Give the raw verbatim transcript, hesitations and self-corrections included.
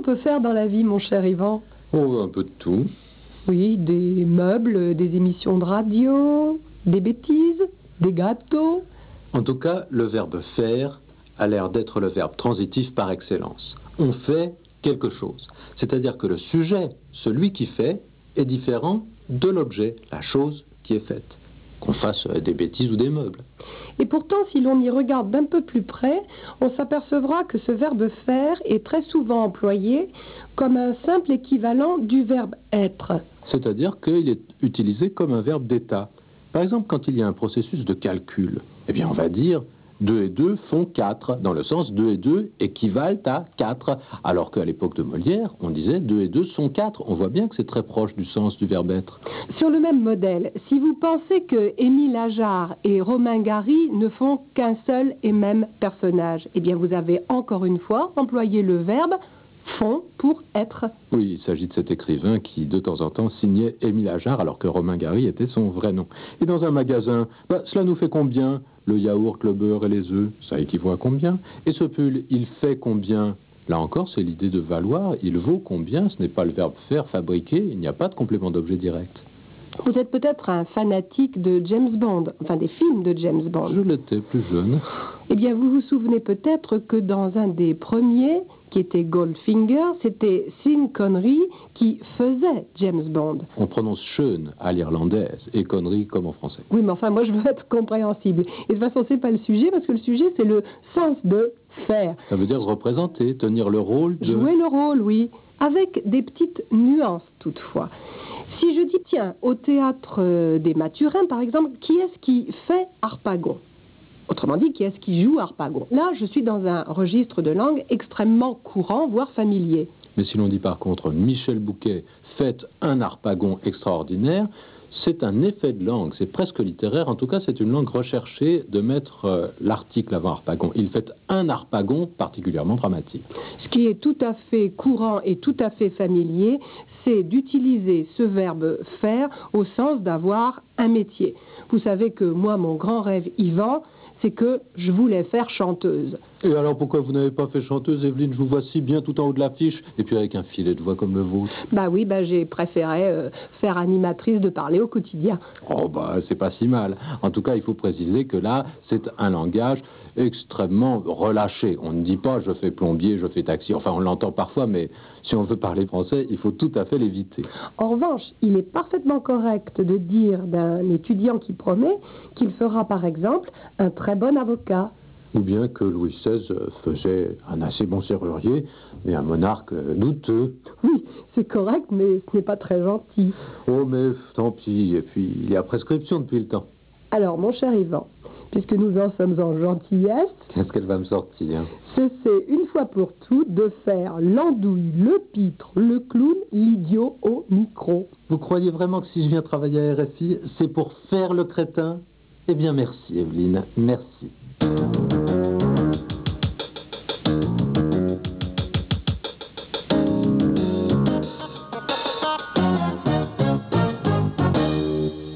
peut faire dans la vie, mon cher Yvan? Oh, un peu de tout. Oui, des meubles, des émissions de radio, des bêtises, des gâteaux. En tout cas, le verbe faire a l'air d'être le verbe transitif par excellence. On fait quelque chose. C'est-à-dire que le sujet, celui qui fait, est différent de l'objet, la chose qui est faite. Qu'on fasse des bêtises ou des meubles. Et pourtant, si l'on y regarde d'un peu plus près, on s'apercevra que ce verbe faire est très souvent employé comme un simple équivalent du verbe être. C'est-à-dire qu'il est utilisé comme un verbe d'état. Par exemple, quand il y a un processus de calcul, eh bien on va dire deux et deux font quatre, dans le sens deux et deux équivalent à quatre, alors qu'à l'époque de Molière, on disait deux et deux sont quatre. On voit bien que c'est très proche du sens du verbe être. Sur le même modèle, si vous pensez que Émile Ajar et Romain Gary ne font qu'un seul et même personnage, eh bien vous avez encore une fois employé le verbe font pour être. Oui, il s'agit de cet écrivain qui, de temps en temps, signait Émile Ajar, alors que Romain Gary était son vrai nom. Et dans un magasin, bah, cela nous fait combien? Le yaourt, le beurre et les œufs, ça équivaut à combien? Et ce pull, il fait combien? Là encore, c'est l'idée de valoir. Il vaut combien? Ce n'est pas le verbe faire, fabriquer. Il n'y a pas de complément d'objet direct. Vous êtes peut-être un fanatique de James Bond, enfin des films de James Bond. Je l'étais plus jeune. Eh bien, vous vous souvenez peut-être que dans un des premiers, qui était Goldfinger, c'était Sean Connery qui faisait James Bond. On prononce Sean à l'irlandaise et Connery comme en français. Oui, mais enfin, moi, je veux être compréhensible. Et de toute façon, c'est pas le sujet, parce que le sujet, c'est le sens de faire. Ça veut dire représenter, tenir le rôle de... Jouer le rôle, oui, avec des petites nuances, toutefois. Si je dis, tiens, au théâtre euh, des Mathurins, par exemple, qui est-ce qui fait Harpagon? Autrement dit, qui est-ce qui joue Harpagon? Là, je suis dans un registre de langue extrêmement courant, voire familier. Mais si l'on dit par contre Michel Bouquet fait un Harpagon extraordinaire, c'est un effet de langue, c'est presque littéraire. En tout cas, c'est une langue recherchée de mettre euh, l'article avant Harpagon. Il fait un Harpagon particulièrement dramatique. Ce qui est tout à fait courant et tout à fait familier, c'est d'utiliser ce verbe faire au sens d'avoir un métier. Vous savez que moi, mon grand rêve, Yvan, c'est que je voulais faire chanteuse. Et alors pourquoi vous n'avez pas fait chanteuse, Evelyne? Je vous vois si bien tout en haut de l'affiche, et puis avec un filet de voix comme le vôtre. Bah oui, bah j'ai préféré euh, faire animatrice de parler au quotidien. Oh bah c'est pas si mal. En tout cas, il faut préciser que là, c'est un langage extrêmement relâché. On ne dit pas je fais plombier, je fais taxi. Enfin, on l'entend parfois, mais si on veut parler français, il faut tout à fait l'éviter. En revanche, il est parfaitement correct de dire d'un étudiant qui promet qu'il fera par exemple un très bon avocat. Ou bien que Louis seize faisait un assez bon serrurier, mais un monarque douteux. Oui, c'est correct, mais ce n'est pas très gentil. Oh, mais tant pis, et puis il y a prescription depuis le temps. Alors, mon cher Yvan, puisque nous en sommes en gentillesse, Qu'est-ce qu'elle va me sortir? cessez une fois pour toutes de faire l'andouille, le pitre, le clown, l'idiot au micro. Vous croyez vraiment que si je viens travailler à R F I, c'est pour faire le crétin? Eh bien, merci, Evelyne, merci.